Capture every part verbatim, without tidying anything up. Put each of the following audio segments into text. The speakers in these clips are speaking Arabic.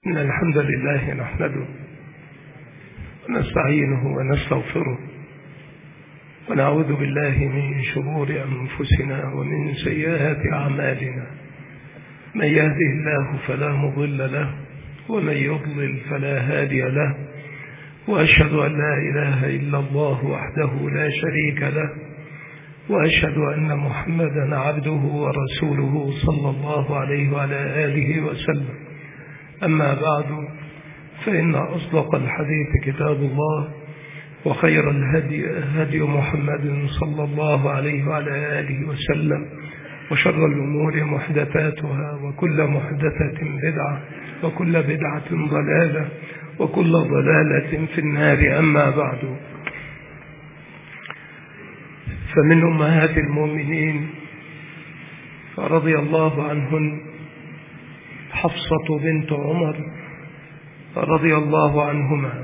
إن الحمد لله نحمده ونستعينه ونستغفره ونعوذ بالله من شرور أنفسنا ومن سيئات أعمالنا. من يهده الله فلا مضل له ومن يضلل فلا هادي له، وأشهد أن لا إله إلا الله وحده لا شريك له، وأشهد أن محمدا عبده ورسوله صلى الله عليه وعلى آله وسلم. أما بعد، فإن أصدق الحديث كتاب الله، وخير الهدي هدي محمد صلى الله عليه وعلى آله وسلم، وشر الأمور محدثاتها، وكل محدثة بدعة، وكل بدعة ضلالة، وكل ضلالة في النار. أما بعد، فمن أمهات المؤمنين رضي الله عنهن حفصة بنت عمر رضي الله عنهما.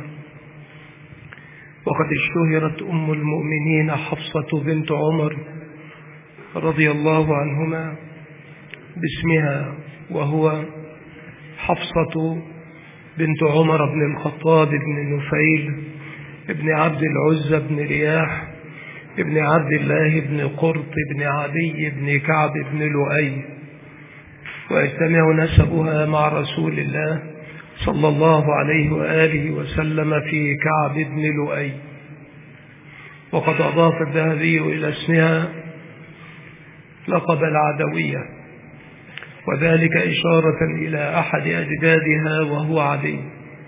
وقد اشتهرت أم المؤمنين حفصة بنت عمر رضي الله عنهما باسمها، وهو حفصة بنت عمر بن الخطاب بن نفيل ابن عبد العزى بن رياح ابن عبد الله بن قرط بن عدي بن كعب بن لؤي، ويجتمع نسبها مع رسول الله صلى الله عليه وآله وسلم في كعب بن لؤي. وقد أضاف الذهبي إلى اسمها لقب العدوية، وذلك إشارة إلى أحد أجدادها وهو عدي،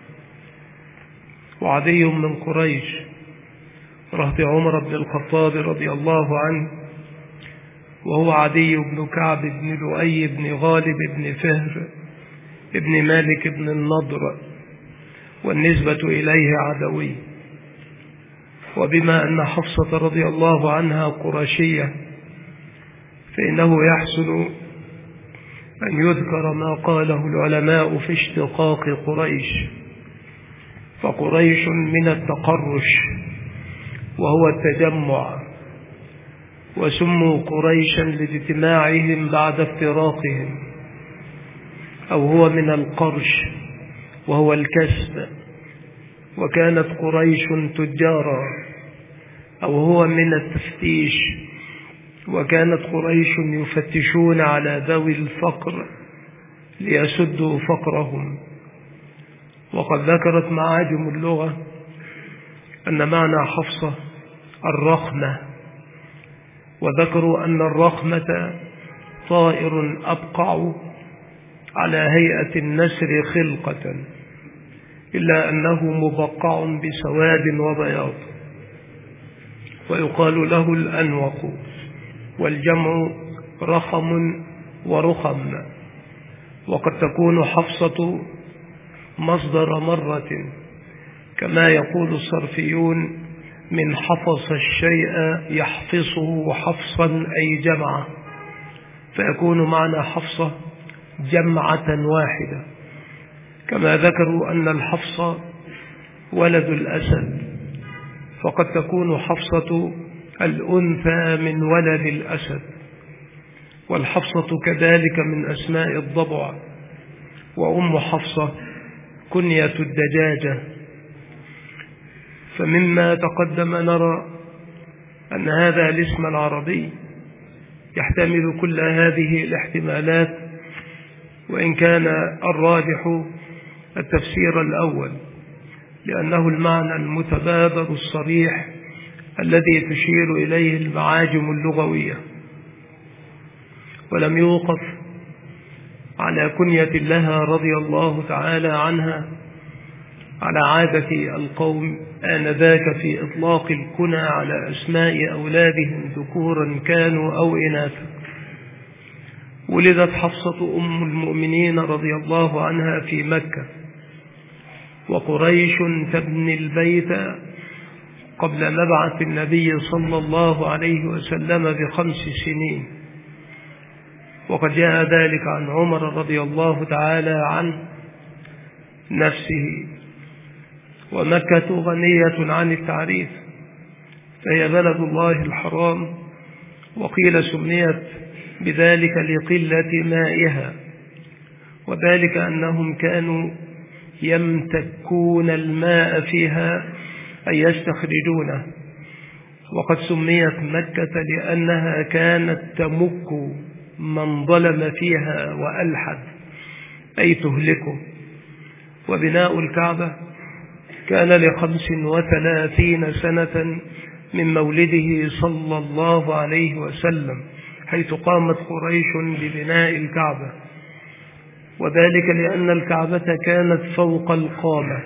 وعدي من قريش رهط عمر بن الخطاب رضي الله عنه، وهو عدي بن كعب بن لؤي بن غالب بن فهر ابن مالك بن النضر، والنسبة إليه عدوي. وبما أن حفصة رضي الله عنها قرشية، فإنه يحسن أن يذكر ما قاله العلماء في اشتقاق قريش. فقريش من التقرش، وهو التجمع، وسموا قريشا لاجتماعهم بعد افتراقهم، أو هو من القرش وهو الكسب، وكانت قريش تجارا، أو هو من التفتيش، وكانت قريش يفتشون على ذوي الفقر ليسدوا فقرهم. وقد ذكرت معاجم اللغة أن معنى حفصة الرخمة، وذكروا أن الرخمة طائر أبقع على هيئة النسر خلقة، إلا أنه مبقع بسواد وبياض، ويقال له الأنوق، والجمع رخم ورخم. وقد تكون حفصة مصدر مرة، كما يقول الصرفيون من حفص الشيء يحفصه حفصا أي جمعة، فيكون معنى حفصة جمعة واحدة. كما ذكروا أن الحفص ولد الأسد، فقد تكون حفصة الأنثى من ولد الأسد، والحفصة كذلك من أسماء الضبع. وأم حفصة كنية الدجاجة. فمما تقدم نرى أن هذا الاسم العربي يحتمل كل هذه الاحتمالات، وإن كان الراجح التفسير الأول، لأنه المعنى المتبادر الصريح الذي تشير إليه المعاجم اللغوية. ولم يوقف على كنية لها رضي الله تعالى عنها على عادة القوم آنذاك في إطلاق الكنى على أسماء أولادهم ذكورا كانوا أو إناثا. ولدت حفصة أم المؤمنين رضي الله عنها في مكة، وقريش تبني البيت قبل مبعث النبي صلى الله عليه وسلم بخمس سنين. وقد جاء ذلك عن عمر رضي الله تعالى عنه نفسه. ومكة غنية عن التعريف، فهي بلد الله الحرام، وقيل سميت بذلك لقلة مائها، وذلك أنهم كانوا يمتكون الماء فيها أي يستخرجونه. وقد سميت مكة لأنها كانت تمك من ظلم فيها وألحد أي تهلكه. وبناء الكعبة كان لخمس وثلاثين سنة من مولده صلى الله عليه وسلم، حيث قامت قريش ببناء الكعبة، وذلك لأن الكعبة كانت فوق القامة،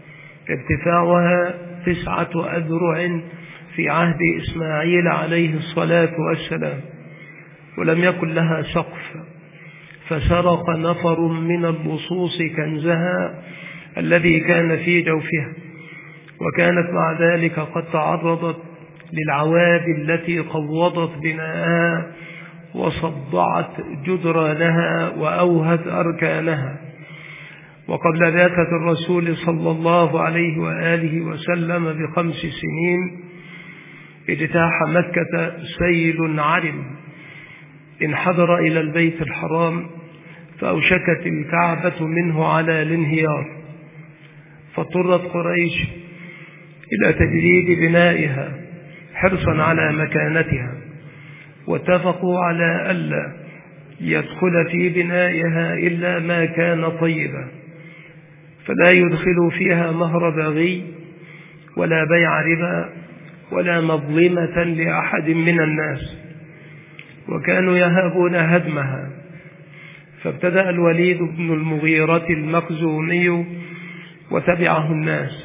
ارتفاعها تسعة أذرع في عهد إسماعيل عليه الصلاة والسلام، ولم يكن لها سقف، فسرق نفر من اللصوص كنزها الذي كان في جوفها، وكانت مع ذلك قد تعرضت للعوادي التي قوضت بناءها وصدعت جدرانها وأوهت أركانها. وقبل بعثة الرسول صلى الله عليه وآله وسلم بخمس سنين اجتاح مكة سيل عرم انحدر إلى البيت الحرام، فأوشكت الكعبة منه على الانهيار، فاضطرت قريش إلى تجديد بنائها حرصا على مكانتها، واتفقوا على ألا يدخل في بنائها إلا ما كان طيبا، فلا يدخل فيها مهر باغي ولا بيع ربا ولا مظلمة لأحد من الناس، وكانوا يهابون هدمها. فابتدأ الوليد بن المغيرة المخزومي وتبعه الناس،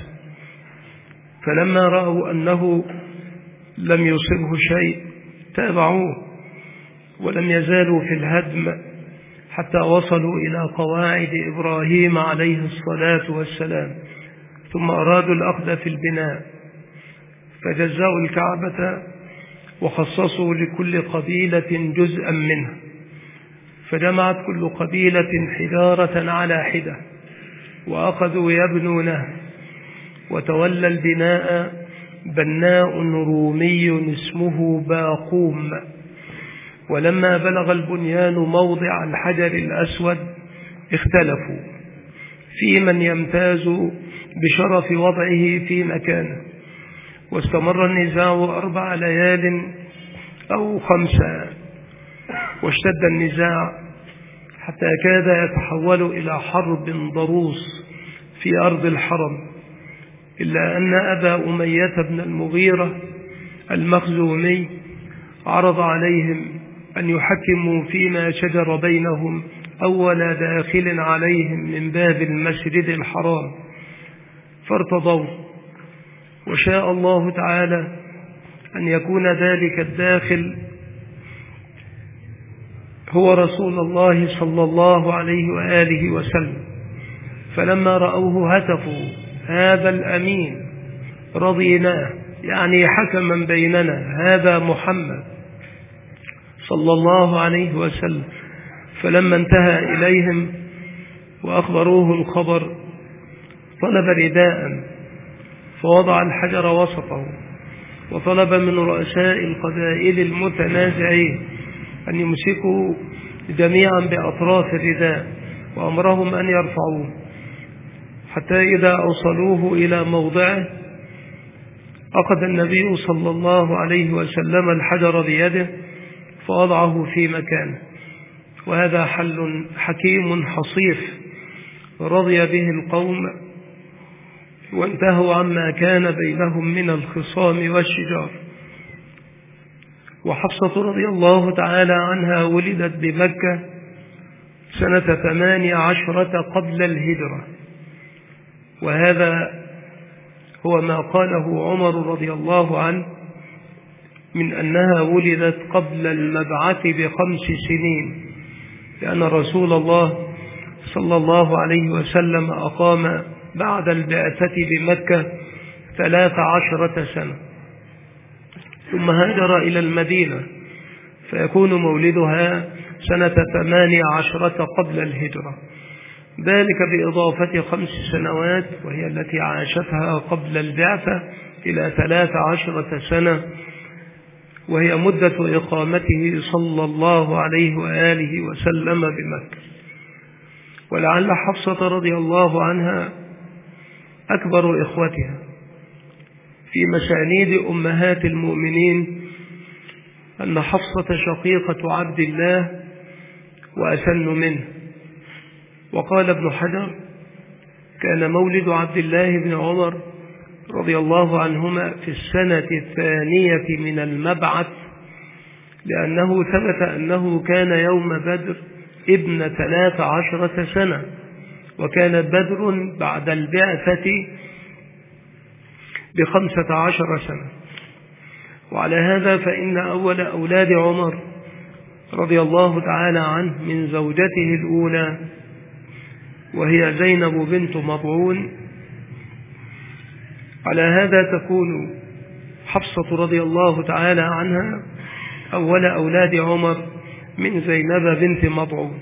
فلما رأوا أنه لم يصبه شيء تابعوه، ولم يزالوا في الهدم حتى وصلوا إلى قواعد إبراهيم عليه الصلاة والسلام، ثم أرادوا الأخذ في البناء، فجزأوا الكعبة وخصصوا لكل قبيلة جزءا منها، فجمعت كل قبيلة حجارة على حدة وأخذوا يبنونها، وتولى البناء بناء رومي اسمه باقوم. ولما بلغ البنيان موضع الحجر الأسود اختلفوا في من يمتاز بشرف وضعه في مكانه، واستمر النزاع أربع ليال أو خمسة، واشتد النزاع حتى كاد يتحول إلى حرب ضروس في أرض الحرم، إلا أن أبا أمية بن المغيرة المخزومي عرض عليهم أن يحكموا فيما شجر بينهم أول داخل عليهم من باب المسجد الحرام، فارتضوا، وشاء الله تعالى أن يكون ذلك الداخل هو رسول الله صلى الله عليه وآله وسلم. فلما رأوه هتفوا: هذا الأمين رضيناه، يعني حكما بيننا، هذا محمد صلى الله عليه وسلم. فلما انتهى إليهم وأخبروه الخبر طلب رداء فوضع الحجر وسطه، وطلب من رؤساء القبائل المتنازعين أن يمسكوا جميعا بأطراف الرداء، وأمرهم أن يرفعوه، حتى إذا أوصلوه إلى موضعه أخذ النبي صلى الله عليه وسلم الحجر بيده فوضعه في مكانه. وهذا حل حكيم حصيف رضي به القوم، وانتهوا عما كان بينهم من الخصام والشجار. وحفصة رضي الله تعالى عنها ولدت بمكة سنة ثمانية عشرة قبل الهجرة، وهذا هو ما قاله عمر رضي الله عنه من أنها ولدت قبل المبعث بخمس سنين، لأن رسول الله صلى الله عليه وسلم أقام بعد البعثة بمكة ثلاث عشرة سنة، ثم هاجر إلى المدينة، فيكون مولدها سنة ثمانية عشرة قبل الهجرة، ذلك بإضافة خمس سنوات وهي التي عاشتها قبل البعثة إلى ثلاث عشرة سنة، وهي مدة إقامته صلى الله عليه وآله وسلم بمكة. ولعل حفصة رضي الله عنها أكبر إخوتها في مسانيد أمهات المؤمنين أن حفصة شقيقة عبد الله وأسن منه. وقال ابن حجر: كان مولد عبد الله بن عمر رضي الله عنهما في السنة الثانية من المبعث، لأنه ثبت أنه كان يوم بدر ابن ثلاث عشرة سنة، وكانت بدر بعد البعثة بخمسة عشر سنة. وعلى هذا فإن أول أولاد عمر رضي الله تعالى عنه من زوجته الأولى وهي زينب بنت مضعون، على هذا تكون حفصة رضي الله تعالى عنها أول أولاد عمر من زينب بنت مضعون.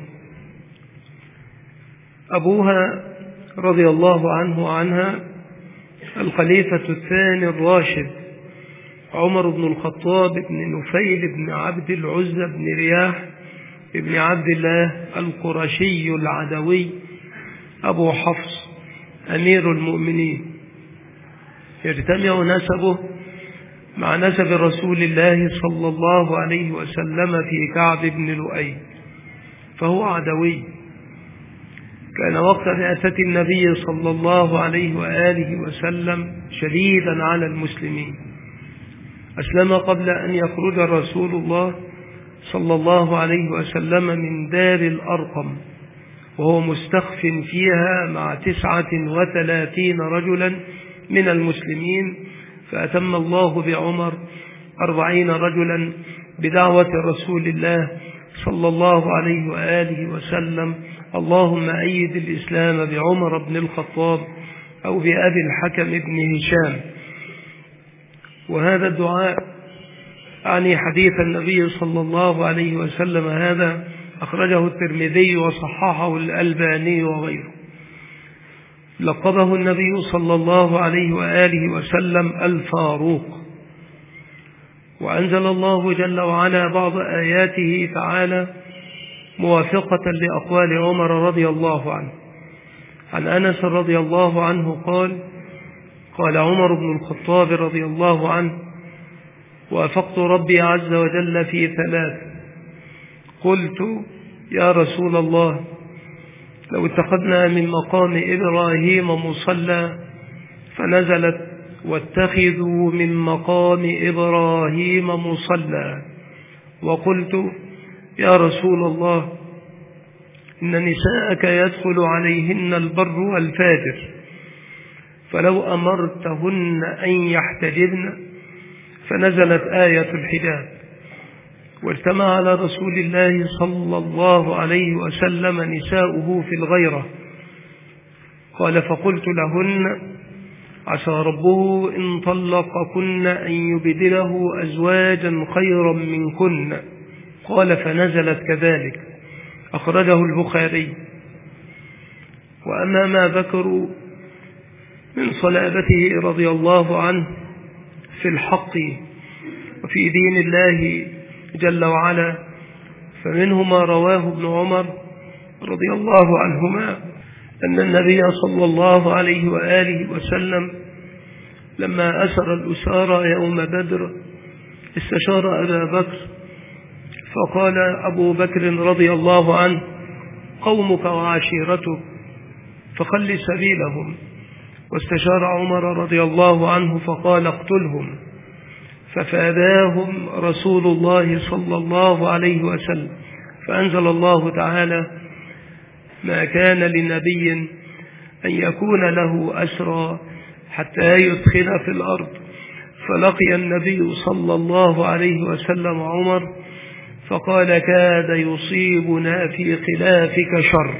أبوها رضي الله عنه عنها الخليفة الثاني الراشد عمر بن الخطاب بن نفيل بن عبد العزى بن رياح بن عبد الله القرشي العدوي أبو حفص أمير المؤمنين، يجتمع نسبه مع نسب رسول الله صلى الله عليه وسلم في كعب بن لؤي، فهو عدوي. كان وقت بعثة النبي صلى الله عليه وآله وسلم شديدا على المسلمين، أسلم قبل أن يخرج رسول الله صلى الله عليه وسلم من دار الأرقم وهو مستخف فيها مع تسعة وثلاثين رجلا من المسلمين، فأتم الله بعمر أربعين رجلا بدعوة رسول الله صلى الله عليه وآله وسلم: اللهم أيد الإسلام بعمر بن الخطاب أو بأبي الحكم بن هشام. وهذا الدعاء أعني حديث النبي صلى الله عليه وسلم هذا أخرجه الترمذي وصححه الألباني وغيره. لقبه النبي صلى الله عليه وآله وسلم الفاروق. وأنزل الله جل وعلا بعض آياته تعالى موافقة لأقوال عمر رضي الله عنه. عن أنس رضي الله عنه قال: قال عمر بن الخطاب رضي الله عنه: وافقت ربي عز وجل في ثلاث، قلت: يا رسول الله، لو اتخذنا من مقام إبراهيم مصلى، فنزلت: واتخذوا من مقام إبراهيم مصلى. وقلت: يا رسول الله، إن نساءك يدخل عليهن البر والفاجر، فلو أمرتهن أن يحتجبن، فنزلت آية الحجاب، واجتمع على رسول الله صلى الله عليه وسلم نساؤه في الغيرة. قال: فقلت لهن: عسى ربه إن طلقكن أن يبدله أزواجا خيرا منكن. قال: فنزلت كذلك، أخرجه البخاري. وأما ما ذكروا من صلابته رضي الله عنه في الحق وفي دين الله جل وعلا، فمنه ما رواه ابن عمر رضي الله عنهما أن النبي صلى الله عليه وآله وسلم لما أسر الأسارى يوم بدر استشار أبا بكر، فقال أبو بكر رضي الله عنه: قومك وعشيرتك فخل سبيلهم. واستشار عمر رضي الله عنه فقال: اقتلهم. ففاداهم رسول الله صلى الله عليه وسلم، فأنزل الله تعالى: ما كان لنبي أن يكون له أسرى حتى يدخل في الأرض. فلقي النبي صلى الله عليه وسلم عمر فقال: كاد يصيبنا في خلافك شر.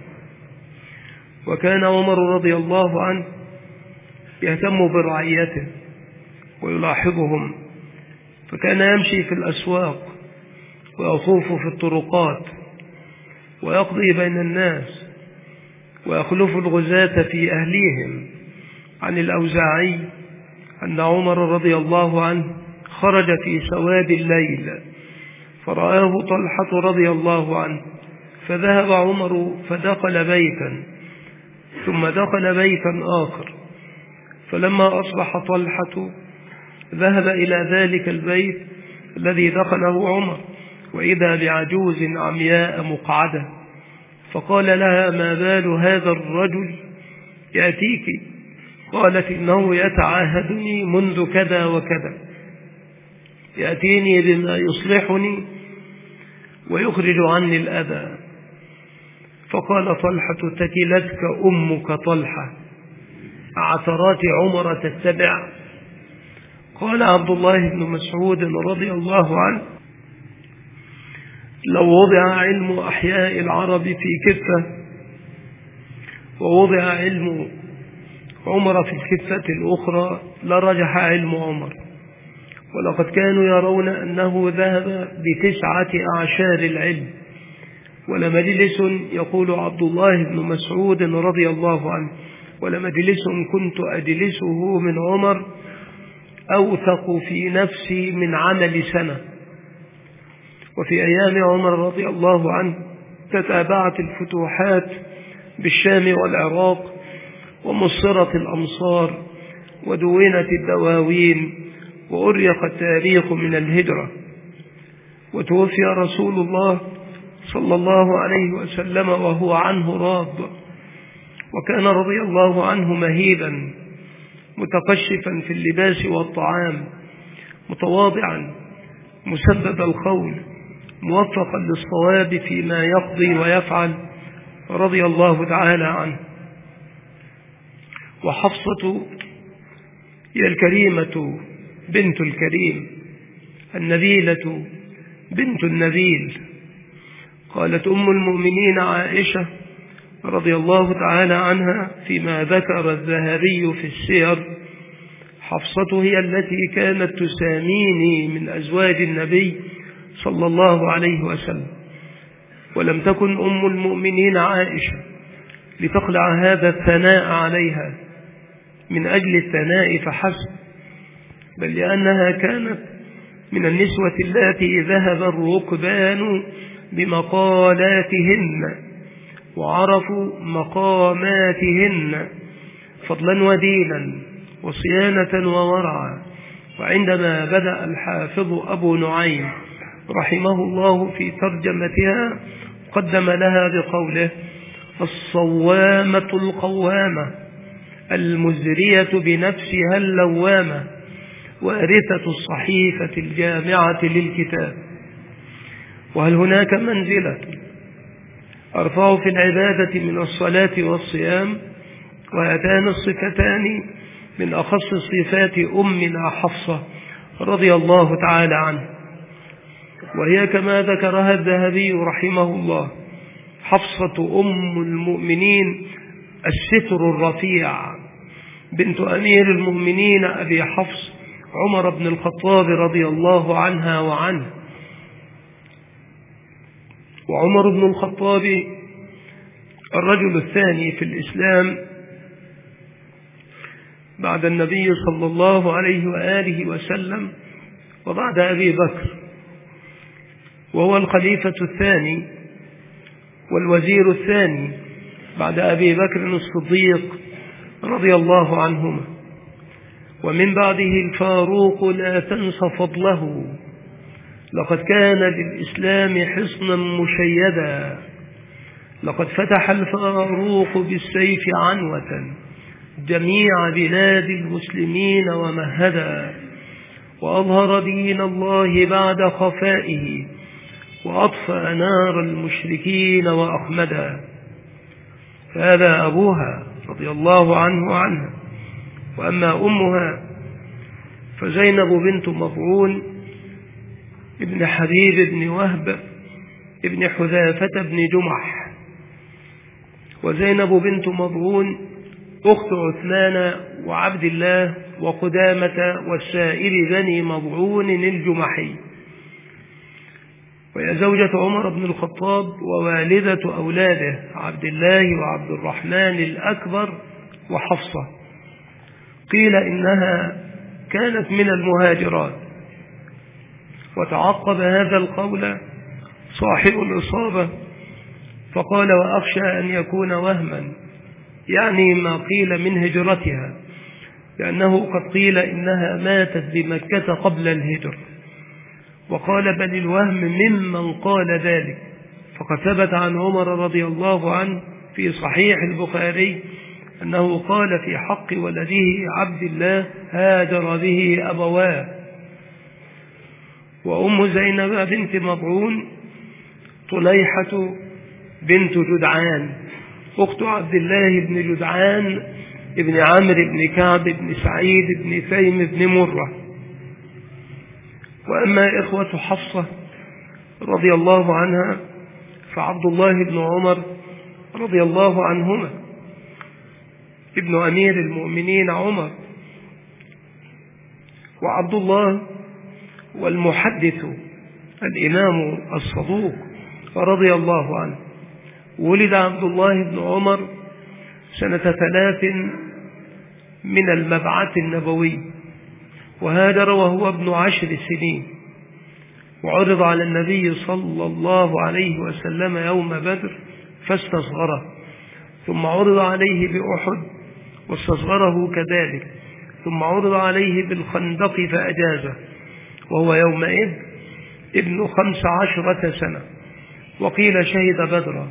وكان عمر رضي الله عنه يهتم برعيته ويلاحظهم، فكان يمشي في الأسواق ويطوف في الطرقات ويقضي بين الناس ويخلف الغزاة في أهليهم. عن الأوزاعي أن عمر رضي الله عنه خرج في سواد الليل فرآه طلحة رضي الله عنه فذهب عمر فدخل بيتا ثم دخل بيتا آخر، فلما أصبح طلحة ذهب إلى ذلك البيت الذي دخله عمر، وإذا بعجوز عمياء مقعدة، فقال لها: ما بال هذا الرجل يأتيك؟ قالت: إنه يتعاهدني منذ كذا وكذا، يأتيني بما يصلحني ويخرج عني الأذى. فقال طلحة: تكلتك أمك طلحة، عثرات عمر تتبع؟ قال عبد الله بن مسعود رضي الله عنه: لو وضع علم أحياء العرب في كفة ووضع علم عمر في الكفة الأخرى لرجح علم عمر، ولقد كانوا يرون أنه ذهب بتسعة أعشار العلم. ولمجلس، يقول عبد الله بن مسعود رضي الله عنه، ولمجلس كنت أجلسه من عمر أوثق في نفسي من عمل سنة. وفي أيام عمر رضي الله عنه تتابعت الفتوحات بالشام والعراق، ومصرت الأمصار، ودونت الدواوين، وأريق التاريخ من الهجرة، وتوفي رسول الله صلى الله عليه وسلم وهو عنه راض، وكان رضي الله عنه مهيبا متقشفا في اللباس والطعام، متواضعا مسدد القول، موفقا للصواب فيما يقضي ويفعل، رضي الله تعالى عنه. وحفصة هي الكريمة بنت الكريم، النبيلة بنت النبيل. قالت أم المؤمنين عائشة رضي الله تعالى عنها فيما ذكر الذهبي في السير: حفصة هي التي كانت تساميني من أزواج النبي صلى الله عليه وسلم. ولم تكن أم المؤمنين عائشة لتخلع هذا الثناء عليها من أجل الثناء فحسب، بل لأنها كانت من النسوة التي ذهب الركبان بمقالاتهن وعرفوا مقاماتهن فضلا ودينا وصيانة وورعا. وعندما بدأ الحافظ أبو نعيم رحمه الله في ترجمتها قدم لها بقوله: الصوامة القوامة المزرية بنفسها اللوامة وارثة الصحيفة الجامعة للكتاب. وهل هناك منزلة أرفع في العبادة من الصلاة والصيام؟ وهاتان الصفتان من أخص صفات أمنا حفصة رضي الله تعالى عنه، وهي كما ذكرها الذهبي رحمه الله: حفصة أم المؤمنين الستر الرفيع، بنت أمير المؤمنين أبي حفص عمر بن الخطاب رضي الله عنها وعنه. وعمر بن الخطاب الرجل الثاني في الإسلام بعد النبي صلى الله عليه وآله وسلم وبعد أبي بكر، وهو الخليفة الثاني والوزير الثاني بعد أبي بكر الصديق رضي الله عنهما، ومن بعده الفاروق لا تنس فضله. لقد كان للإسلام حصنا مشيدا، لقد فتح الفاروق بالسيف عنوة جميع بلاد المسلمين ومهدا، وأظهر دين الله بعد خفائه، وأطفأ نار المشركين وأخمدا. فهذا أبوها رضي الله عنه عنها. وأما أمها فزينب بنت مطعون ابن حبيب بن وهب ابن حذافة بن جمح. وزينب بنت مطعون أخت عثمان وعبد الله وقدامة والسائر بني مطعون الجمحي، وهي زوجة عمر بن الخطاب ووالدة أولاده عبد الله وعبد الرحمن الأكبر وحفصة. قيل إنها كانت من المهاجرات. وتعقب هذا القول صاحب الإصابة فقال: وأخشى أن يكون وهما، يعني ما قيل من هجرتها، لأنه قد قيل إنها ماتت بمكة قبل الهجر. وقال: بل الوهم ممن قال ذلك، فقد ثبت عن عمر رضي الله عنه في صحيح البخاري أنه قال في حق ولده عبد الله: هاجر به أبواه. وأم زينب بنت مضعون طليحة بنت جدعان أخت عبد الله بن جدعان ابن عمرو بن كعب بن سعيد بن تيم بن مرة. وأما إخوة حفصة رضي الله عنها فعبد الله بن عمر رضي الله عنهما ابن أمير المؤمنين عمر، وعبد الله والمحدث الإمام الصدوق رضي الله عنه. ولد عبد الله بن عمر سنة ثلاث من المبعث النبوي، وهاجر وهو ابن عشر سنين، وعرض على النبي صلى الله عليه وسلم يوم بدر فاستصغره، ثم عرض عليه بأحد واستصغره كذلك، ثم عرض عليه بالخندق فأجازه، وهو يومئذ ابن خمس عشرة سنة، وقيل شهد بدرا.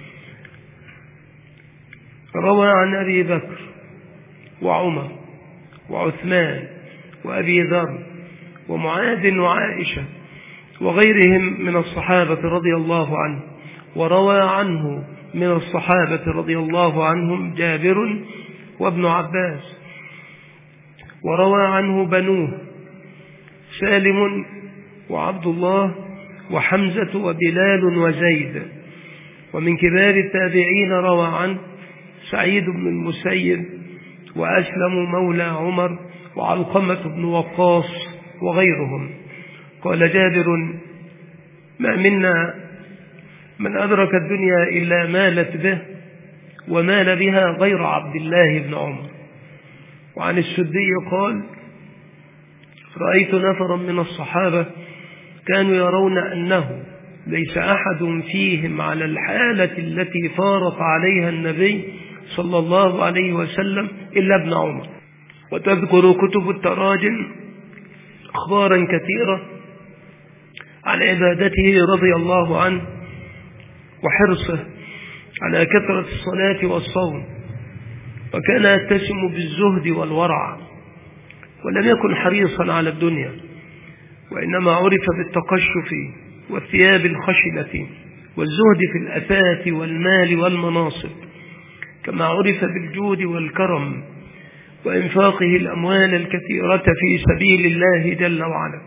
روى عن أبي بكر وعمر وعثمان وأبي ذر ومعاذ وعائشة وغيرهم من الصحابة رضي الله عنه. وروى عنه من الصحابة رضي الله عنهم جابر وابن عباس، وروى عنه بنوه سالم وعبد الله وحمزة وبلال وزيد. ومن كبار التابعين روى عنه سعيد بن المسيب وأسلم مولى عمر وعلقمة بن وقاص وغيرهم. قال جابر: ما منا من أدرك الدنيا إلا مالت به ومال بها غير عبد الله بن عمر. وعن السدي قال: رأيت نفرا من الصحابة كانوا يرون أنه ليس أحد فيهم على الحالة التي فارق عليها النبي صلى الله عليه وسلم إلا ابن عمر. وتذكر كتب التراجم أخبارا كثيرة عن عبادته رضي الله عنه وحرصه على كثرة الصلاة والصوم، وكان يتسم بالزهد والورع، ولم يكن حريصا على الدنيا، وإنما عرف بالتقشف والثياب الخشنة والزهد في الأثاث والمال والمناصب، كما عرف بالجود والكرم وإنفاقه الأموال الكثيرة في سبيل الله جل وعلا.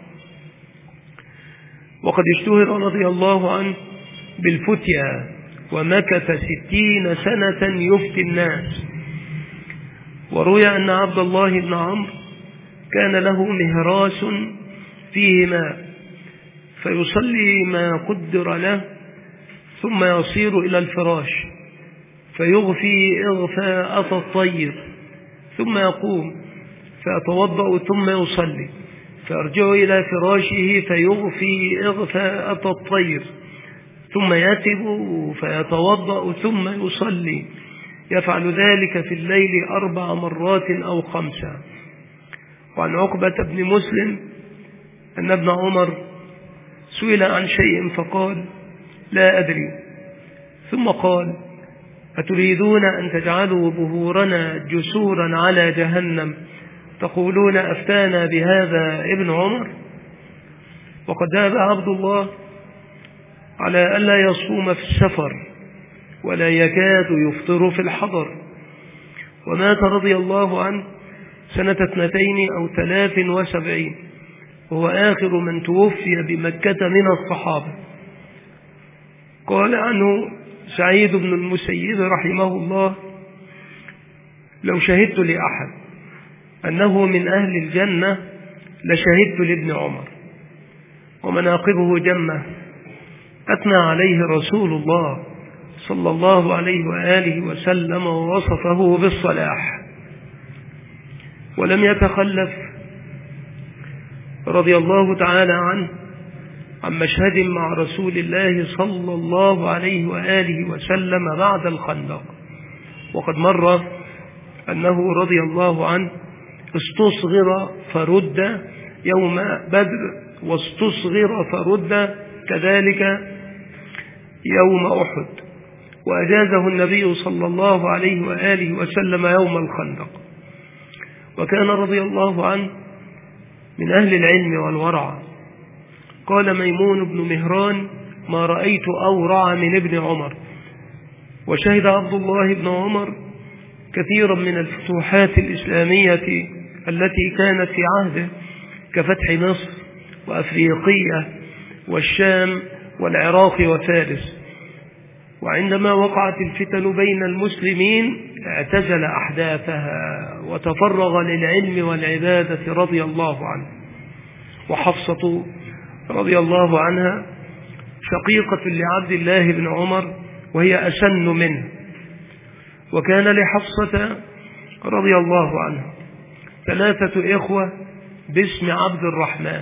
وقد اشتهر رضي الله عنه بالفتيا، ومكث ستين سنة يفتي الناس. وروي أن عبد الله بن عمرو كان له مهراس فيه ماء، فيصلي ما قدر له ثم يصير إلى الفراش فيغفي إغفاء الطير، ثم يقوم فيتوضأ ثم يصلي، فيرجع إلى فراشه فيغفي إغفاء الطير، ثم يتب فيتوضأ ثم يصلي، يفعل ذلك في الليل أربع مرات أو خمسة. وعن عقبة بن مسلم أن ابن عمر سئل عن شيء فقال: لا أدري، ثم قال: أتريدون أن تجعلوا ظهورنا جسورا على جهنم تقولون أفتانا بهذا ابن عمر؟ وقد ذهب عبد الله على ألا يصوم في السفر ولا يكاد يفطر في الحضر، ومات رضي الله عنه سنة اثنتين أو ثلاث وسبعين، وهو آخر من توفي بمكة من الصحابة. قال عنه سعيد بن المسيب رحمه الله: لو شهدت لأحد أنه من أهل الجنة لشهدت لابن عمر. ومناقبه جمة أثنى عليه رسول الله صلى الله عليه وآله وسلم ووصفه بالصلاح، ولم يتخلف رضي الله تعالى عنه عن مشهد مع رسول الله صلى الله عليه وآله وسلم بعد الخندق. وقد مر أنه رضي الله عنه استصغر فرد يوم بدر، واستصغر فرد كذلك يوم أحد، وأجازه النبي صلى الله عليه وآله وسلم يوم الخندق. وكان رضي الله عنه من أهل العلم والورع. قال ميمون بن مهران: ما رأيت أورع من ابن عمر. وشهد عبد الله بن عمر كثيرا من الفتوحات الإسلامية التي كانت في عهده، كفتح مصر وأفريقية والشام والعراق وفارس. وعندما وقعت الفتن بين المسلمين اعتزل أحداثها وتفرغ للعلم والعبادة رضي الله عنه. وحفصة رضي الله عنها شقيقة لعبد الله بن عمر، وهي أسن منه. وكان لحفصة رضي الله عنها ثلاثة إخوة باسم عبد الرحمن.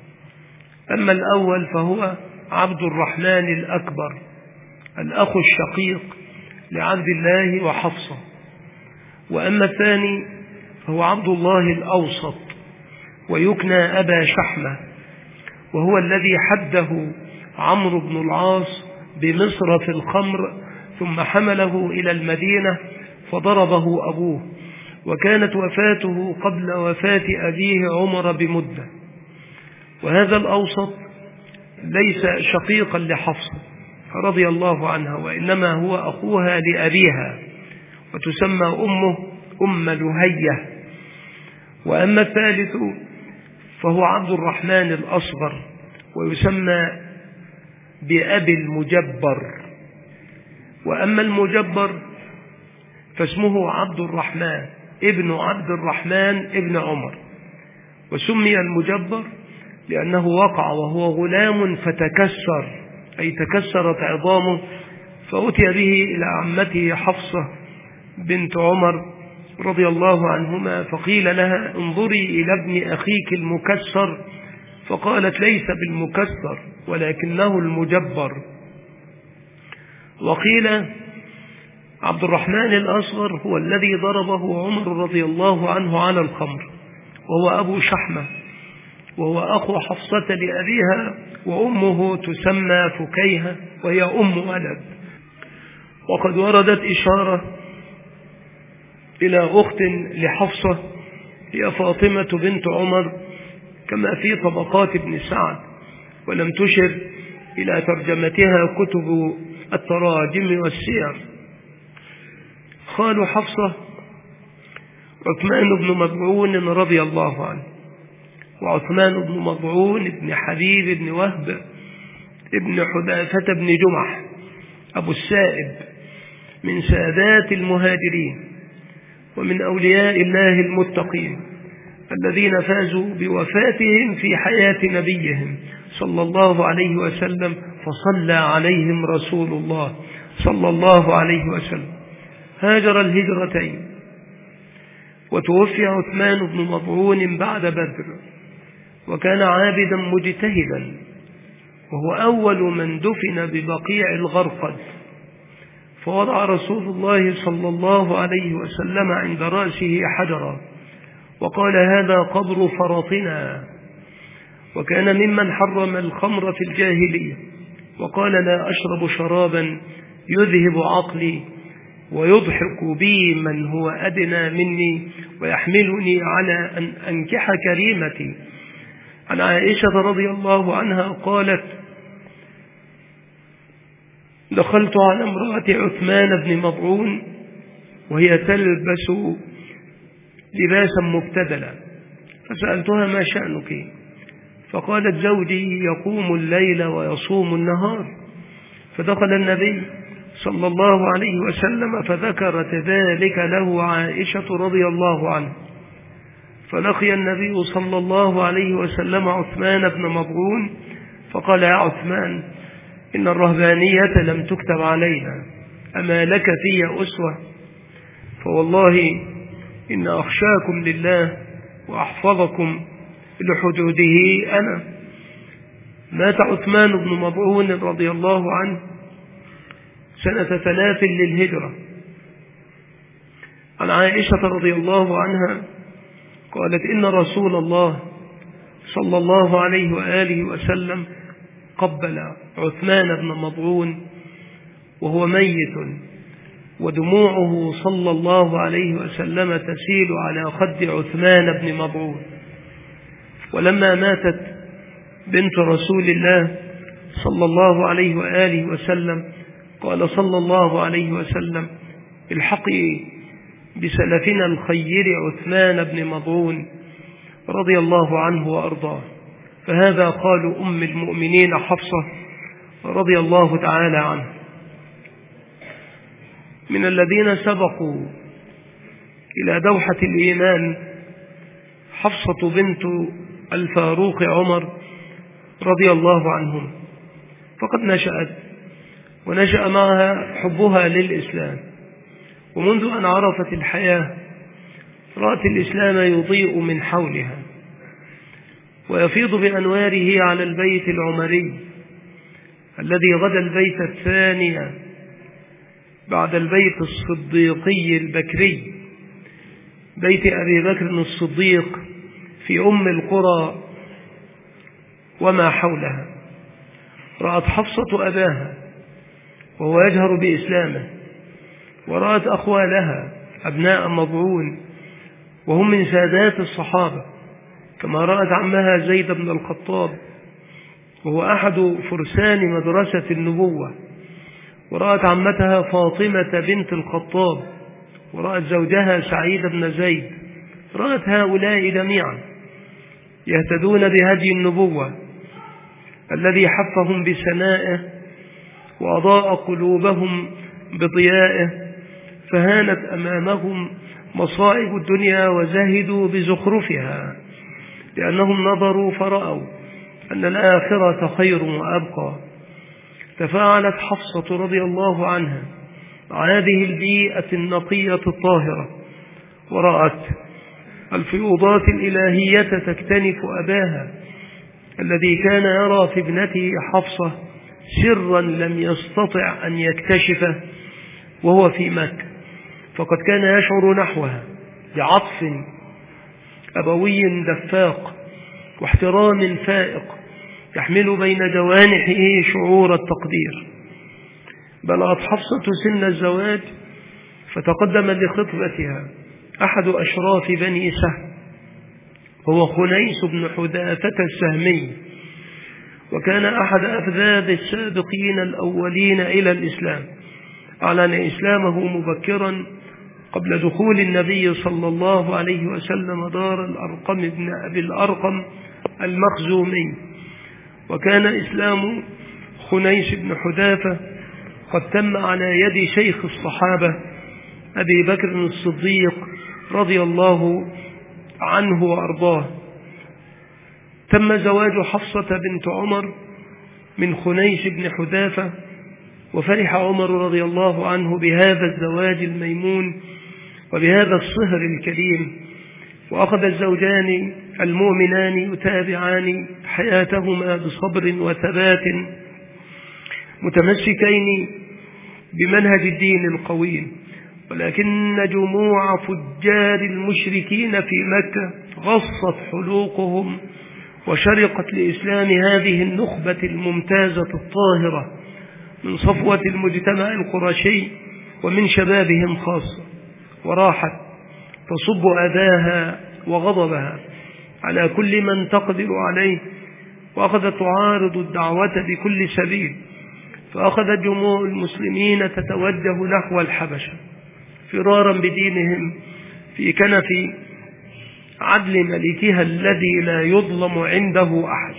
أما الأول فهو عبد الرحمن الأكبر، الأخ الشقيق لعبد الله وحفصة. وأما الثاني فهو عبد الله الأوسط، ويكنى أبا شحمة، وهو الذي حده عمرو بن العاص بمصر في الخمر، ثم حمله إلى المدينة فضربه أبوه، وكانت وفاته قبل وفاة أبيه عمر بمدة. وهذا الأوسط ليس شقيقا لحفصة رضي الله عنها، وإنما هو أخوها لأبيها، وتسمى أمه أم لهية. وأما الثالث فهو عبد الرحمن الأصغر، ويسمى بأبي المجبر. وأما المجبر فاسمه عبد الرحمن ابن عبد الرحمن ابن عمر. وسمي المجبر لأنه وقع وهو غلام فتكسر، أي تكسرت عظامه، فأتي به إلى عمته حفصة بنت عمر رضي الله عنهما، فقيل لها: انظري إلى ابن أخيك المكسر، فقالت: ليس بالمكسر ولكنه المجبر. وقيل عبد الرحمن الأصغر هو الذي ضربه عمر رضي الله عنه على الخمر، وهو أبو شحمة، وهو أخو حفصة لأبيها، وأمه تسمى فكيهة، وهي أم ولد. وقد وردت إشارة إلى أخت لحفصة هي فاطمة بنت عمر كما في طبقات ابن سعد، ولم تشر إلى ترجمتها كتب التراجم والسير. خال حفصة عثمان بن مضعون رضي الله عنه، وعثمان بن مضعون بن حبيب بن وهب ابن حذافة بن جمح أبو السائب، من سادات المهاجرين ومن أولياء الله المتقين الذين فازوا بوفاتهم في حياة نبيهم صلى الله عليه وسلم، فصلى عليهم رسول الله صلى الله عليه وسلم. هاجر الهجرتين، وتوفي عثمان بن مضعون بعد بدر، وكان عابدا مجتهدا، وهو أول من دفن ببقيع الغرقد. فوضع رسول الله صلى الله عليه وسلم عند رأسه حجرا وقال: هذا قبر فرطنا. وكان ممن حرم الخمر في الجاهلية، وقال: لا أشرب شرابا يذهب عقلي ويضحك بي من هو أدنى مني ويحملني على أن أنكح كريمتي. عن عائشة رضي الله عنها قالت: دخلت على امرأة عثمان بن مضعون وهي تلبس لباسا مبتدلا، فسألتها: ما شأنك؟ فقالت: زوجي يقوم الليل ويصوم النهار. فدخل النبي صلى الله عليه وسلم فذكرت ذلك له عائشة رضي الله عنه، فلقي النبي صلى الله عليه وسلم عثمان بن مضعون فقال: يا عثمان، إن الرهبانية لم تكتب علينا، أما لك في أسوة؟ فوالله إن أخشاكم لله وأحفظكم لحدوده أنا. مات عثمان بن مظعون رضي الله عنه سنة ثلاث للهجرة. عن عائشة رضي الله عنها قالت إن رسول الله صلى الله عليه وآله وسلم قبل عثمان بن مظعون وهو ميت، ودموعه صلى الله عليه وسلم تسيل على خد عثمان بن مظعون. ولما ماتت بنت رسول الله صلى الله عليه وآله وسلم قال صلى الله عليه وسلم الحقي بسلفنا الخير عثمان بن مظعون رضي الله عنه وأرضاه. فهذا قال أم المؤمنين حفصة رضي الله تعالى عنه. من الذين سبقوا إلى دوحة الإيمان حفصة بنت الفاروق عمر رضي الله عنهم، فقد نشأت ونشأ معها حبها للإسلام، ومنذ أن عرفت الحياة رأت الإسلام يضيء من حولها ويفيض بأنواره على البيت العمري الذي غدا البيت الثاني بعد البيت الصديقي البكري، بيت أبي بكر الصديق في أم القرى وما حولها. رأت حفصة أباها وهو يجهر بإسلامه، ورأت أخوالها أبناء مظعون وهم من سادات الصحابة، كما رأت عمها زيد بن الخطاب وهو أحد فرسان مدرسة النبوة، ورأت عمتها فاطمة بنت الخطاب، ورأت زوجها سعيد بن زيد. رأت هؤلاء جميعا يهتدون بهدي النبوة الذي حفهم بسنائه وأضاء قلوبهم بضيائه، فهانت أمامهم مصائب الدنيا وزهدوا بزخرفها، لأنهم نظروا فرأوا أن الآخرة خير وأبقى. تفاعلت حفصة رضي الله عنها مع هذه البيئة النقية الطاهرة، ورأت الفيوضات الإلهية تكتنف أباها الذي كان يرى في ابنته حفصة سرا لم يستطع أن يكتشفه وهو في مكة، فقد كان يشعر نحوها بعطف أبوي دفاق واحترام فائق يحمل بين جوانحه شعور التقدير. بلغت حفصة سن الزواج فتقدم لخطبتها أحد أشراف بني سهم هو خنيس بن حذافة السهمي، وكان أحد أفذاذ السابقين الأولين إلى الإسلام. أعلن إسلامه مبكرا قبل دخول النبي صلى الله عليه وسلم دار الأرقم بن أبي الأرقم المخزومي، وكان إسلام خنيس بن حذافة قد تم على يد شيخ الصحابة أبي بكر الصديق رضي الله عنه وأرضاه. تم زواج حفصة بنت عمر من خنيس بن حذافة، وفرح عمر رضي الله عنه بهذا الزواج الميمون وبهذا الصهر الكريم، وأخذ الزوجان المؤمنان يتابعان حياتهما بصبر وثبات متمسكين بمنهج الدين القويم. ولكن جموع فجار المشركين في مكة غصت حلوقهم وشرقت لإسلام هذه النخبة الممتازة الطاهرة من صفوة المجتمع القرشي ومن شبابهم خاصة، وراحت تصب أذاها وغضبها على كل من تقدر عليه، وأخذت تعارض الدعوة بكل سبيل. فأخذت جموع المسلمين تتوجه نحو الحبشة فرارا بدينهم في كنف عدل ملكها الذي لا يظلم عنده أحد.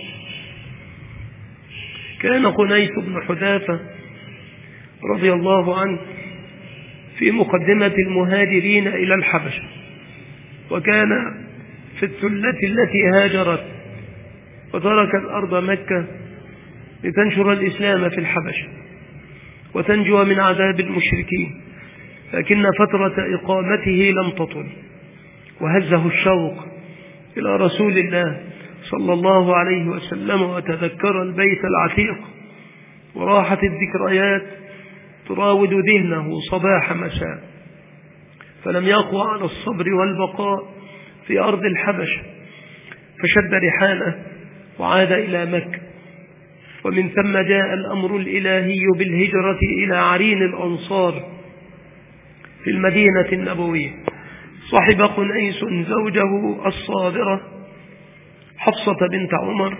كان خنيس بن حذافة رضي الله عنه في مقدمة المهاجرين إلى الحبشة، وكان في الثلة التي هاجرت وتركت أرض مكة لتنشر الإسلام في الحبشة وتنجو من عذاب المشركين، لكن فترة إقامته لم تطل، وهزه الشوق إلى رسول الله صلى الله عليه وسلم وتذكر البيت العتيق، وراحت الذكريات تراود ذهنه صباح مساء، فلم يقوى على الصبر والبقاء في أرض الحبشة، فشد رحاله وعاد إلى مكة، ومن ثم جاء الأمر الإلهي بالهجرة إلى عرين الأنصار في المدينة النبوية. صحب خنيس زوجه الصابرة حفصة بنت عمر،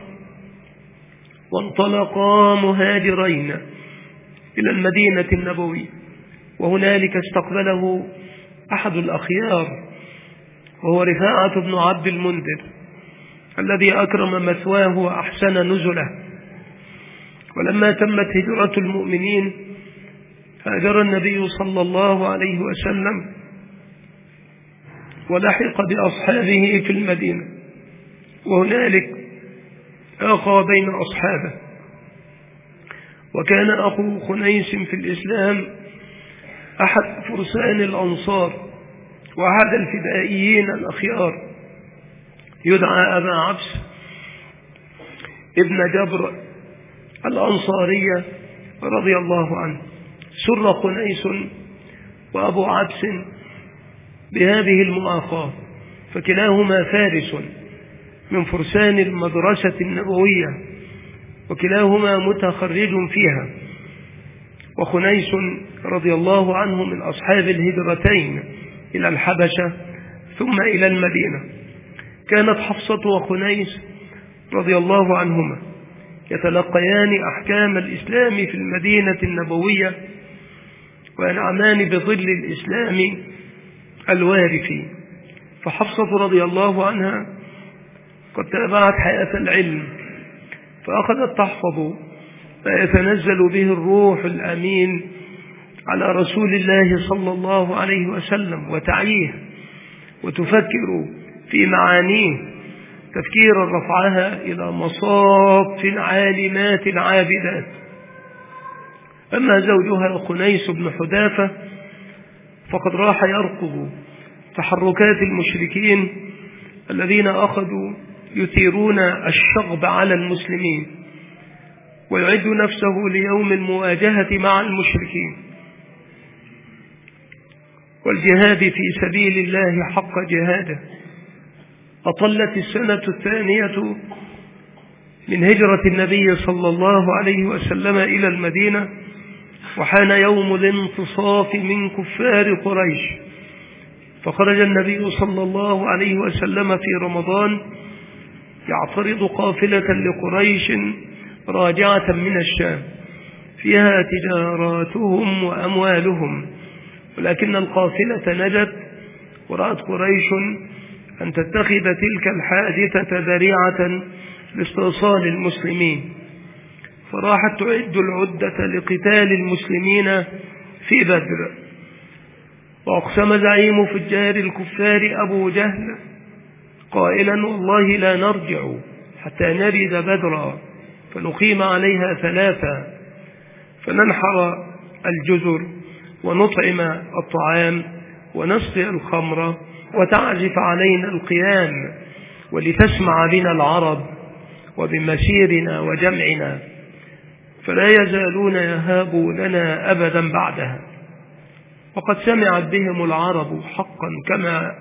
وانطلقا مهاجرين إلى المدينة النبوية، وهنالك استقبله أحد الأخيار وهو رفاعة بن عبد المنذر الذي أكرم مثواه وأحسن نزله. ولما تمت هجرة المؤمنين هاجر النبي صلى الله عليه وسلم ولحق بأصحابه في المدينة، وهنالك آخى بين أصحابه. وكان أخو خنيس في الإسلام أحد فرسان الأنصار وأحد الفدائيين الأخيار، يدعى أبا عبس ابن جبر الأنصارية رضي الله عنه. سر خنيس وأبو عبس بهذه المؤاخاة، فكلاهما فارس من فرسان المدرسة النبوية، وكلاهما متخرج فيها. وخنيس رضي الله عنه من أصحاب الهجرتين إلى الحبشة ثم إلى المدينة. كانت حفصة وخنيس رضي الله عنهما يتلقيان أحكام الإسلام في المدينة النبوية، وينعمان بظل الإسلام الوارف. فحفصة رضي الله عنها قد تابعت حياة العلم، فأخذت تحفظ ما يتنزل به الروح الأمين على رسول الله صلى الله عليه وسلم، وتعيه وتفكر في معانيه تفكيرا رفعها إلى مصاف العالمات العابدات. أما زوجها خنيس بن حذافة فقد راح يرقب تحركات المشركين الذين أخذوا يثيرون الشغب على المسلمين، ويعد نفسه ليوم المواجهة مع المشركين والجهاد في سبيل الله حق جهاده. أطلت السنة الثانية من هجرة النبي صلى الله عليه وسلم إلى المدينة، وحان يوم الانتصاف من كفار قريش، فخرج النبي صلى الله عليه وسلم في رمضان يعترض قافلة لقريش راجعة من الشام فيها تجاراتهم وأموالهم، ولكن القافلة نجت، ورأت قريش أن تتخذ تلك الحادثة ذريعة لاستئصال المسلمين، فراحت تعد العدة لقتال المسلمين في بدر. وأقسم زعيم فجار الكفار أبو جهل قائلا: والله لا نرجع حتى نرد بدرا فنقيم عليها ثلاثة، فننحر الجزر ونطعم الطعام ونسقي الخمر وتعزف علينا القيام، ولتسمع بنا العرب وبمسيرنا وجمعنا، فلا يزالون يهابوننا أبدا بعدها. وقد سمعت بهم العرب حقا كما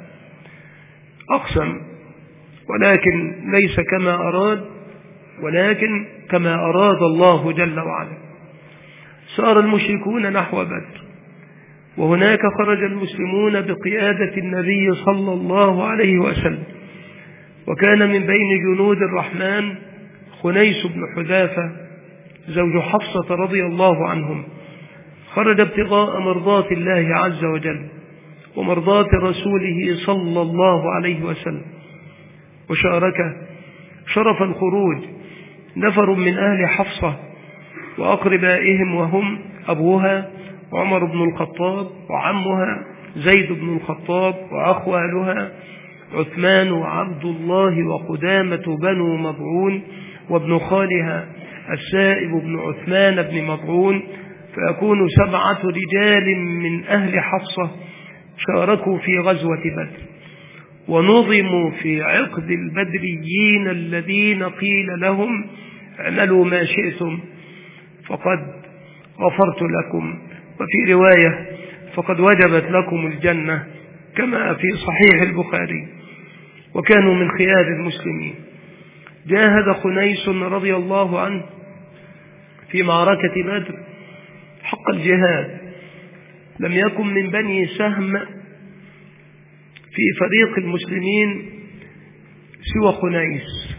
أقسم، ولكن ليس كما أراد، ولكن كما أراد الله جل وعلا. سار المشركون نحو بدر، وهناك خرج المسلمون بقيادة النبي صلى الله عليه وسلم، وكان من بين جنود الرحمن خنيس بن حذافة زوج حفصة رضي الله عنهم، خرج ابتغاء مرضات الله عز وجل ومرضات رسوله صلى الله عليه وسلم. وشارك شرف الخروج نفر من أهل حفصة وأقربائهم، وهم أبوها عمر بن الخطاب، وعمها زيد بن الخطاب، وأخوالها عثمان وعبد الله وقدامة بنو مضعون، وابن خالها السائب بن عثمان بن مضعون، فيكون سبعة رجال من أهل حفصة شاركوا في غزوة بدر. ونظموا في عقد البدريين الذين قيل لهم اعملوا ما شئتم فقد غفرت لكم، وفي رواية فقد وجبت لكم الجنة كما في صحيح البخاري. وكانوا من خيار المسلمين. جاهد خنيس رضي الله عنه في معركة بدر حق الجهاد، لم يكن من بني سهم في فريق المسلمين سوى خنيس،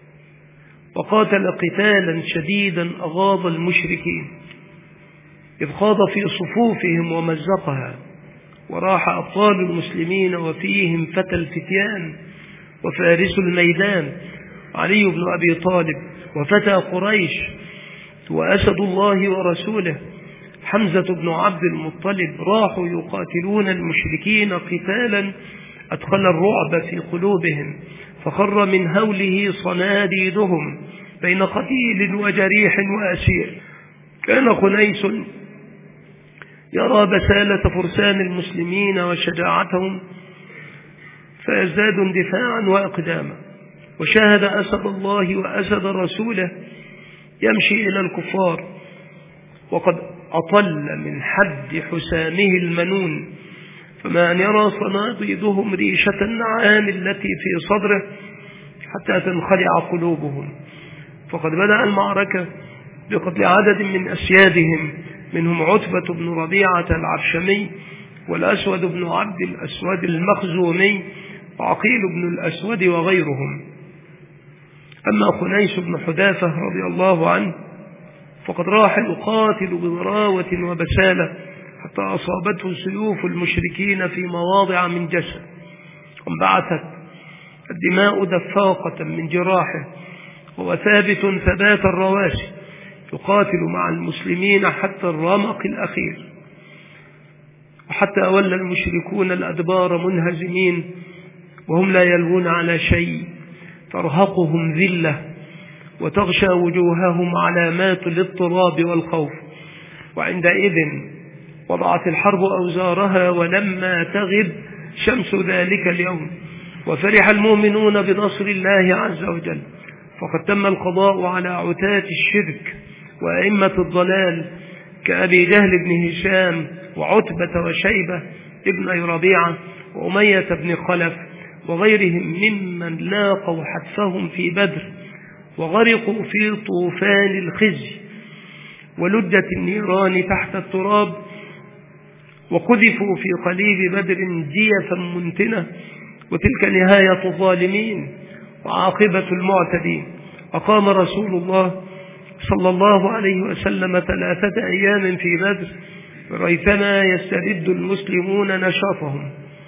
وقاتل قتالا شديدا أغاظ المشركين إذ خاض في صفوفهم ومزقها، وراح أبطال المسلمين وفيهم فتى الفتيان وفارس الميدان علي بن أبي طالب وفتى قريش وأسد الله ورسوله حمزة بن عبد المطلب، راحوا يقاتلون المشركين قتالا أدخل الرعب في قلوبهم، فخر من هوله صناديدهم بين قتيل وجريح وأسير. كان خنيس يرى بسالة فرسان المسلمين وشجاعتهم فيزداد اندفاعا وإقداما، وشاهد أسد الله وأسد رسوله يمشي إلى الكفار وقد أطل من حد حسامه المنون، فما أن يرى صناديدهم ريشة النعام التي في صدره حتى تنخلع قلوبهم. فقد بدأ المعركة بقتل عدد من أسيادهم، منهم عتبة بن ربيعة العبشمي والأسود بن عبد الأسود المخزومي وعقيل بن الأسود وغيرهم. أما خنيس بن حذافة رضي الله عنه فقد راح يقاتل بضراوة وبسالة حتى أصابته سيوف المشركين في مواضع من جسد، وانبعثت الدماء دفاقة من جراحه، هو ثابت ثبات الرواسي يقاتل مع المسلمين حتى الرمق الأخير، وحتى ولى المشركون الأدبار منهزمين وهم لا يلوون على شيء، ترهقهم ذلة وتغشى وجوههم علامات الاضطراب والخوف. وعندئذ وضعت الحرب أوزارها ولما تغب شمس ذلك اليوم وفرح المؤمنون بنصر الله عز وجل، فقد تم القضاء على عتاة الشرك وأئمة الضلال كأبي جهل بن هشام وعتبة وشيبة ابن ربيعة وأمية بن خلف وغيرهم ممن لاقوا حتفهم في بدر وغرقوا في طوفان الخزي ولجة النيران تحت التراب، وقذفوا في قليب بدر جيفا منتنة، وتلك نهاية الظالمين وعاقبة المعتدين. أقام رسول الله صلى الله عليه وسلم ثلاثة أيام في بدر ريثما يسترد المسلمون نشاطهم،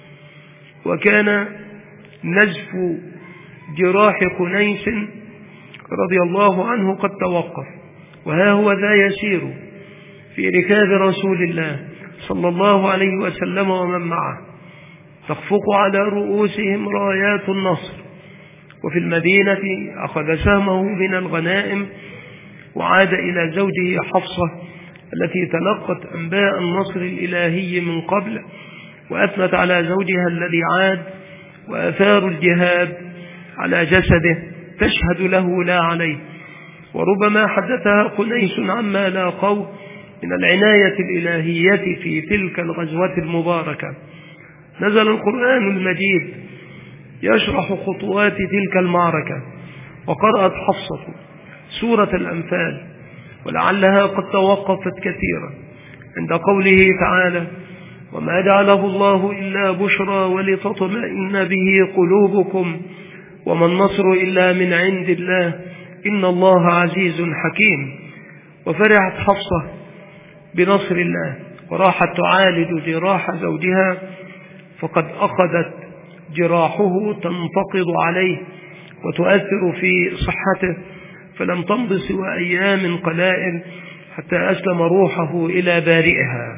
وكان نزف جراح خنيس رضي الله عنه قد توقف، وها هو ذا يسير في ركاب رسول الله صلى الله عليه وسلم ومن معه، تخفق على رؤوسهم رايات النصر. وفي المدينة أخذ سهمه من الغنائم وعاد إلى زوجه حفصة التي تلقت أنباء النصر الإلهي من قبل، وأثنت على زوجها الذي عاد، وآثار الجهاد على جسده تشهد له لا عليه. وربما حدثها خنيس عما لاقوا من العناية الإلهية في تلك الغزوة المباركة. نزل القرآن المجيد يشرح خطوات تلك المعركة، وقرأت حفصة سورة الأنفال، ولعلها قد توقفت كثيرا عند قوله تعالى: وما جعله الله إلا بشرى ولتطمئن به قلوبكم وما النصر إلا من عند الله إن الله عزيز حكيم. وفرحت حفصة بنصر الله وراحت تعالج جراح زوجها، فقد أخذت جراحه تنتقض عليه وتؤثر في صحته، فلم تمض سوى أيام قلائل حتى أسلم روحه إلى بارئها.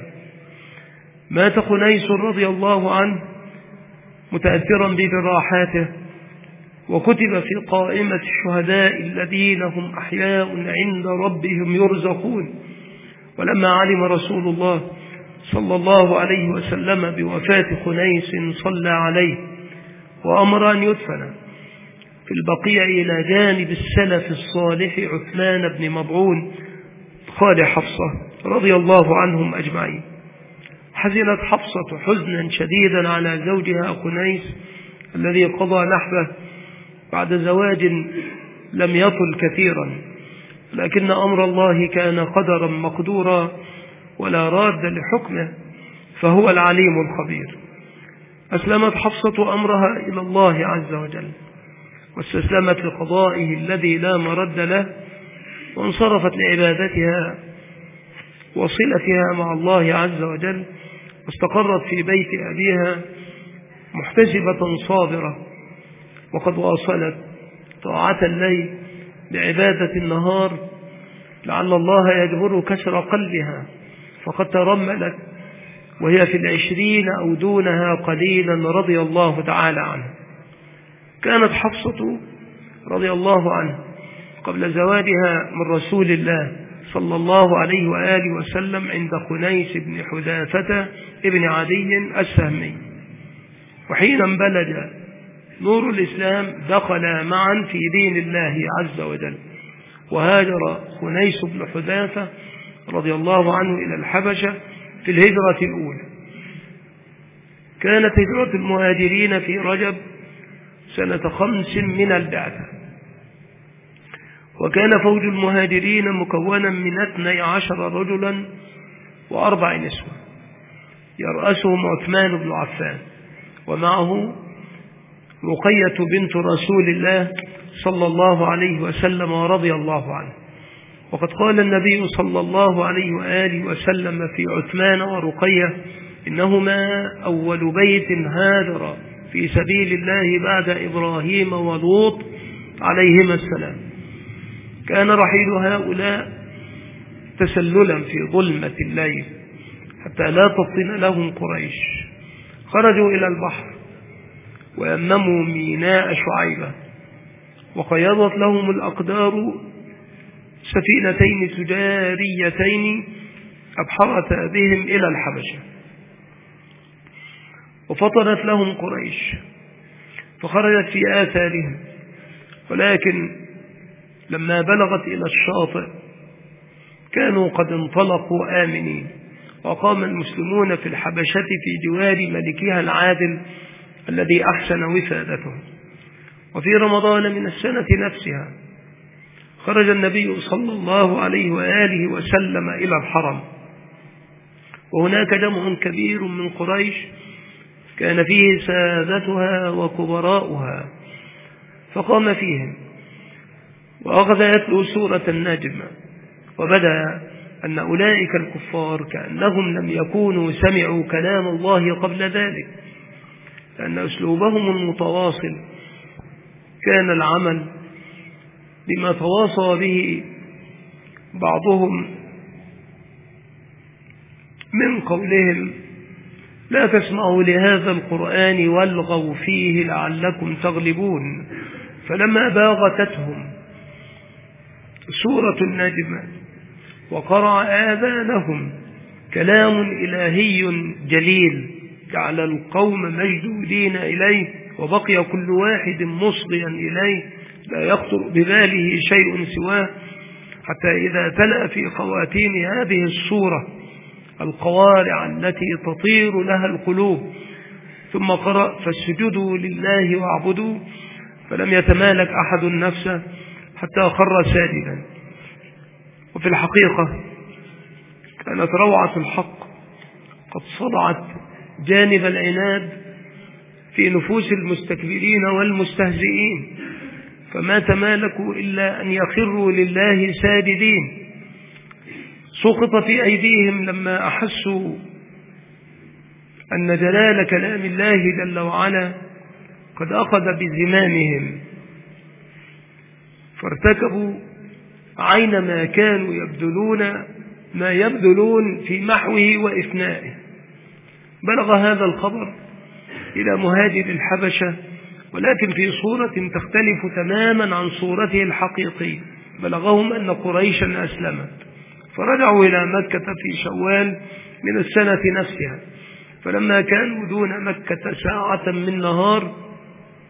مات خنيس رضي الله عنه متأثرا بجراحاته، وكتب في قائمة الشهداء الذين هم أحياء عند ربهم يرزقون. ولما علم رسول الله صلى الله عليه وسلم بوفاة خنيس صلى عليه وأمر أن يدفن في البقيع إلى جانب السلف الصالح عثمان بن مضعون خال حفصة رضي الله عنهم أجمعين. حزنت حفصة حزنا شديدا على زوجها خنيس الذي قضى نحبه بعد زواج لم يطل كثيرا، لكن أمر الله كان قدرا مقدورا ولا راد لحكمه، فهو العليم الخبير. أسلمت حفصة أمرها إلى الله عز وجل واستسلمت لقضائه الذي لا مرد له، وانصرفت لعبادتها وصلتها مع الله عز وجل، واستقرت في بيت أبيها محتسبة صابرة، وقد واصلت طاعة الليل بعبادة النهار لعل الله يجبر كسر قلبها، فقد ترملت وهي في العشرين أو دونها قليلا رضي الله تعالى عنها. كانت حفصة رضي الله عنها قبل زواجها من رسول الله صلى الله عليه وآله وسلم عند خنيس بن حذافة ابن عدي السهمي، وحين بلج نور الإسلام دخل معا في دين الله عز وجل، وهاجر خنيس بن حذافة رضي الله عنه إلى الحبشة في الهجرة الأولى. كانت هجرة المهاجرين في رجب سنة خمس من البعثة، وكان فوج المهاجرين مكونا من اثني عشر رجلا وأربع نسوة يرأسهم عثمان بن عفان، ومعه رقية بنت رسول الله صلى الله عليه وسلم ورضي الله عنه. وقد قال النبي صلى الله عليه وآله وسلم في عثمان ورقية إنهما أول بيت هاجر في سبيل الله بعد إبراهيم ولوط عليهما السلام. كان رحيل هؤلاء تسللا في ظلمة الليل حتى لا تفطن لهم قريش. خرجوا إلى البحر ويمموا ميناء شعيبة، وقيضت لهم الأقدار سفينتين تجاريتين أبحرتا بهم إلى الحبشة، وفطنت لهم قريش فخرجت في آثارهم، ولكن لما بلغت إلى الشاطئ كانوا قد انطلقوا آمنين، وقام المسلمون في الحبشة في جوار ملكها العادل الذي أحسن وفادته. وفي رمضان من السنة نفسها خرج النبي صلى الله عليه وآله وسلم إلى الحرم، وهناك جمع كبير من قريش كان فيه سادتها وكبراؤها، فقام فيهم وأخذ يتلو سورة النجم، وبدأ أن أولئك الكفار كأنهم لم يكونوا سمعوا كلام الله قبل ذلك، لأن أسلوبهم المتواصل كان العمل بما تواصى به بعضهم من قولهم لا تسمعوا لهذا القرآن والغوا فيه لعلكم تغلبون. فلما باغتتهم سورة النجم وقرع آذانهم كلام إلهي جليل جعل القوم مجدودين إليه، وبقي كل واحد مصغيا إليه لا يخطر بباله شيء سواه، حتى إذا تلأ في خواتيم هذه السورة القوارع التي تطير لها القلوب ثم قرأ فاسجدوا لله واعبدوا، فلم يتمالك أحد نفسه حتى خر ساجدا. وفي الحقيقة كانت روعة الحق قد صدعت جانب العناد في نفوس المستكبرين والمستهزئين، فما تمالكوا إلا أن يخروا لله ساجدين. سقط في أيديهم لما أحسوا أن جلال كلام الله جل وعلا قد أخذ بزمامهم، فارتكبوا عين ما كانوا يبذلون ما يبذلون في محوه وإفنائه. بلغ هذا الخبر إلى مهاجر الحبشة، ولكن في صورة تختلف تماما عن صورته الحقيقية. بلغهم أن قريشا أسلمت، فرجعوا إلى مكة في شوال من السنة نفسها، فلما كانوا دون مكة ساعة من نهار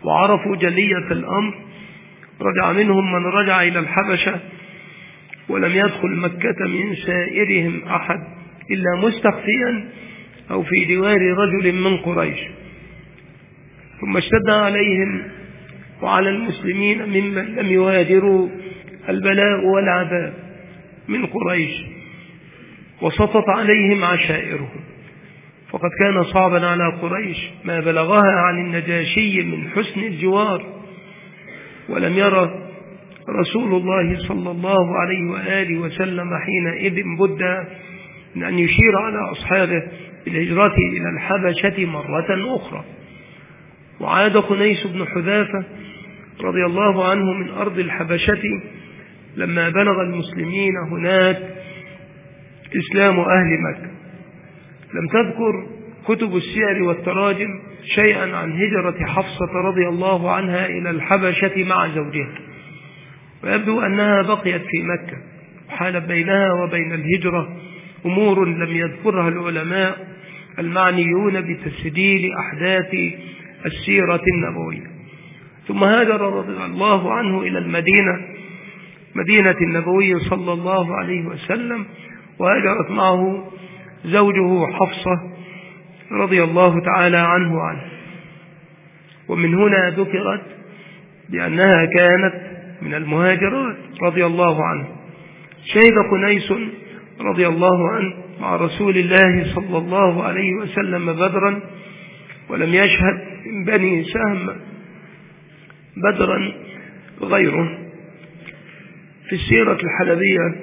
وعرفوا جلية الأمر رجع منهم من رجع إلى الحبشة، ولم يدخل مكة من سائرهم أحد إلا مستخفيا أو في جوار رجل من قريش. ثم اشتد عليهم وعلى المسلمين ممن لم يهاجروا البلاء والعذاب من قريش، وسطت عليهم عشائرهم، فقد كان صعبا على قريش ما بلغها عن النجاشي من حسن الجوار. ولم يرى رسول الله صلى الله عليه وآله وسلم حينئذ بد من أن يشير على أصحابه بالهجرة إلى الحبشة مرة أخرى. وعاد خنيس بن حذافة رضي الله عنه من أرض الحبشة لما بلغ المسلمين هناك إسلام أهل مكة. لم تذكر كتب السير والتراجم شيئا عن هجرة حفصة رضي الله عنها إلى الحبشة مع زوجها، ويبدو أنها بقيت في مكة، وحال بينها وبين الهجرة أمور لم يذكرها العلماء المعنيون بتسجيل أحداث السيرة النبوية. ثم هاجر رضي الله عنه إلى المدينة، مدينة النبوي صلى الله عليه وسلم، وهاجرت معه زوجه حفصة رضي الله تعالى عنه عنه. ومن هنا ذكرت بأنها كانت من المهاجرات رضي الله عنه. شهد خنيس رضي الله عنه مع رسول الله صلى الله عليه وسلم بدرا، ولم يشهد من بني سهم بدرا غيره. في السيرة الحلبية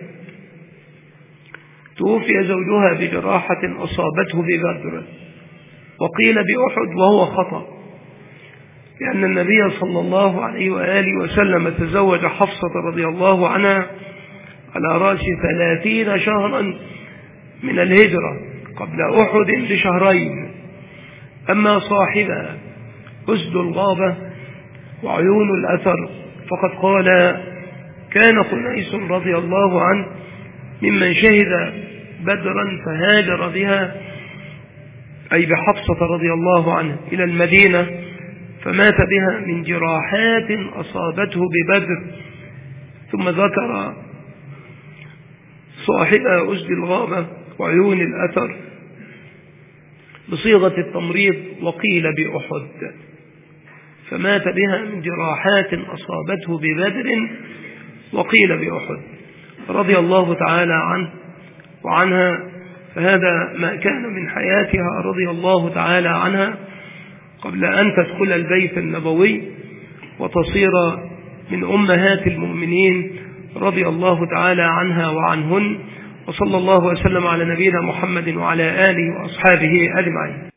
توفي زوجها بجراحة أصابته ببدر، وقيل بأحد وهو خطأ، لأن النبي صلى الله عليه وآله وسلم تزوج حفصة رضي الله عنها على رأس ثلاثين شهرا من الهجرة قبل أحد بشهرين. أما صاحبها أسد الغابة وعيون الأثر فقد قال كان خنيس رضي الله عنه ممن شهد بدرا فهاجر بها، أي بحفصة رضي الله عنه، إلى المدينة، فمات بها من جراحات أصابته ببدر. ثم ذكر صاحبها أسد الغابة وعيون الأثر بصيغة التمريض، وقيل بأحد، فمات بها من جراحات أصابته ببدر وقيل بأحد، رضي الله تعالى عنه وعنها. فهذا ما كان من حياتها رضي الله تعالى عنها قبل أن تدخل البيت النبوي وتصير من أمهات المؤمنين رضي الله تعالى عنها وعنهن. وصلى الله وسلم على نبينا محمد وعلى آله وأصحابه أجمعين.